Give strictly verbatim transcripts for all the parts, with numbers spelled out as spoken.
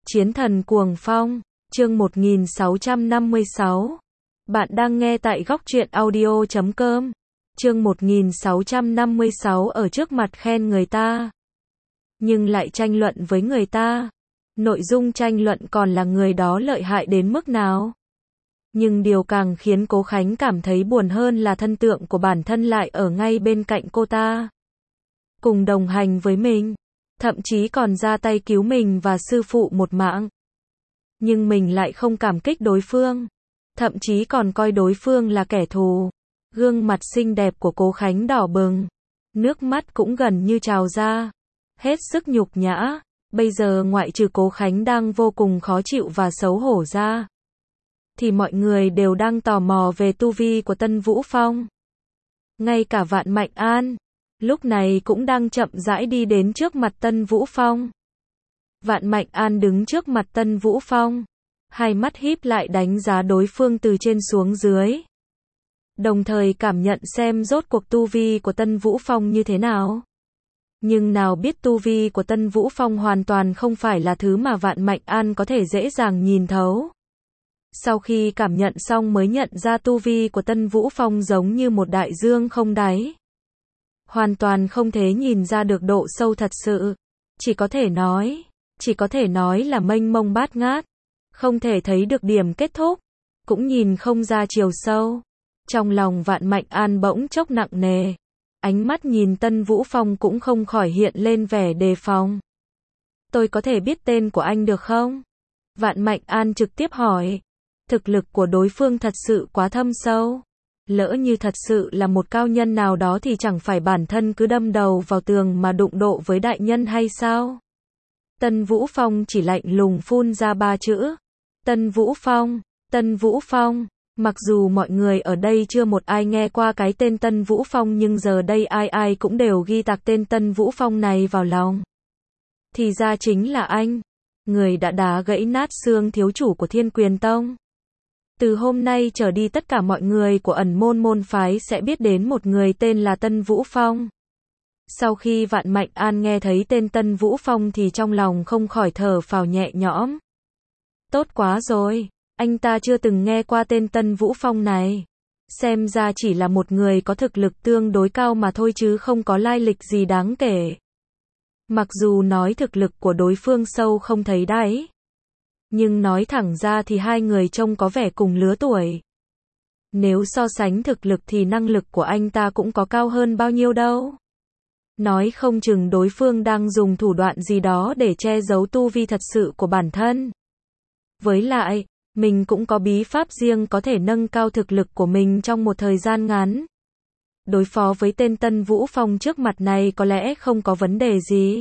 Chiến thần cuồng phong, chương một nghìn sáu trăm năm mươi sáu. Bạn đang nghe tại góc truyện audio chấm com. Chương một nghìn sáu trăm năm mươi sáu ở trước mặt khen người ta, nhưng lại tranh luận với người ta. Nội dung tranh luận còn là người đó lợi hại đến mức nào. Nhưng điều càng khiến Cố Khánh cảm thấy buồn hơn là thân tượng của bản thân lại ở ngay bên cạnh cô ta, cùng đồng hành với mình, thậm chí còn ra tay cứu mình và sư phụ một mạng. Nhưng mình lại không cảm kích đối phương, thậm chí còn coi đối phương là kẻ thù. Gương mặt xinh đẹp của Cố Khánh đỏ bừng, nước mắt cũng gần như trào ra, hết sức nhục nhã. Bây giờ ngoại trừ Cố Khánh đang vô cùng khó chịu và xấu hổ ra, thì mọi người đều đang tò mò về tu vi của Tân Vũ Phong. Ngay cả Vạn Mạnh An lúc này cũng đang chậm rãi đi đến trước mặt Tân Vũ Phong. Vạn Mạnh An đứng trước mặt Tân Vũ Phong, hai mắt híp lại đánh giá đối phương từ trên xuống dưới, đồng thời cảm nhận xem rốt cuộc tu vi của Tân Vũ Phong như thế nào. Nhưng nào biết tu vi của Tân Vũ Phong hoàn toàn không phải là thứ mà Vạn Mạnh An có thể dễ dàng nhìn thấu. Sau khi cảm nhận xong mới nhận ra tu vi của Tân Vũ Phong giống như một đại dương không đáy, hoàn toàn không thể nhìn ra được độ sâu thật sự. Chỉ có thể nói, chỉ có thể nói là mênh mông bát ngát, không thể thấy được điểm kết thúc, cũng nhìn không ra chiều sâu. Trong lòng Vạn Mạnh An bỗng chốc nặng nề, ánh mắt nhìn Tân Vũ Phong cũng không khỏi hiện lên vẻ đề phòng. Tôi có thể biết tên của anh được không? Vạn Mạnh An trực tiếp hỏi. Thực lực của đối phương thật sự quá thâm sâu. Lỡ như thật sự là một cao nhân nào đó thì chẳng phải bản thân cứ đâm đầu vào tường mà đụng độ với đại nhân hay sao? Tân Vũ Phong chỉ lạnh lùng phun ra ba chữ. Tân Vũ Phong, Tân Vũ Phong. Mặc dù mọi người ở đây chưa một ai nghe qua cái tên Tân Vũ Phong, nhưng giờ đây ai ai cũng đều ghi tạc tên Tân Vũ Phong này vào lòng. Thì ra chính là anh, người đã đá gãy nát xương thiếu chủ của Thiên Quyền Tông. Từ hôm nay trở đi tất cả mọi người của ẩn môn môn phái sẽ biết đến một người tên là Tân Vũ Phong. Sau khi Vạn Mạnh An nghe thấy tên Tân Vũ Phong thì trong lòng không khỏi thở phào nhẹ nhõm. Tốt quá rồi, anh ta chưa từng nghe qua tên Tân Vũ Phong này. Xem ra chỉ là một người có thực lực tương đối cao mà thôi chứ không có lai lịch gì đáng kể. Mặc dù nói thực lực của đối phương sâu không thấy đáy, nhưng nói thẳng ra thì hai người trông có vẻ cùng lứa tuổi. Nếu so sánh thực lực thì năng lực của anh ta cũng có cao hơn bao nhiêu đâu. Nói không chừng đối phương đang dùng thủ đoạn gì đó để che giấu tu vi thật sự của bản thân. Với lại, mình cũng có bí pháp riêng có thể nâng cao thực lực của mình trong một thời gian ngắn. Đối phó với tên Tân Vũ Phong trước mặt này có lẽ không có vấn đề gì.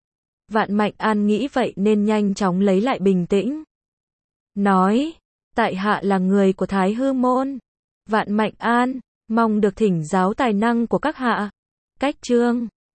Vạn Mạnh An nghĩ vậy nên nhanh chóng lấy lại bình tĩnh. Nói, tại hạ là người của Thái Hư Môn. Vạn Mạnh An, mong được thỉnh giáo tài năng của các hạ. Cách chương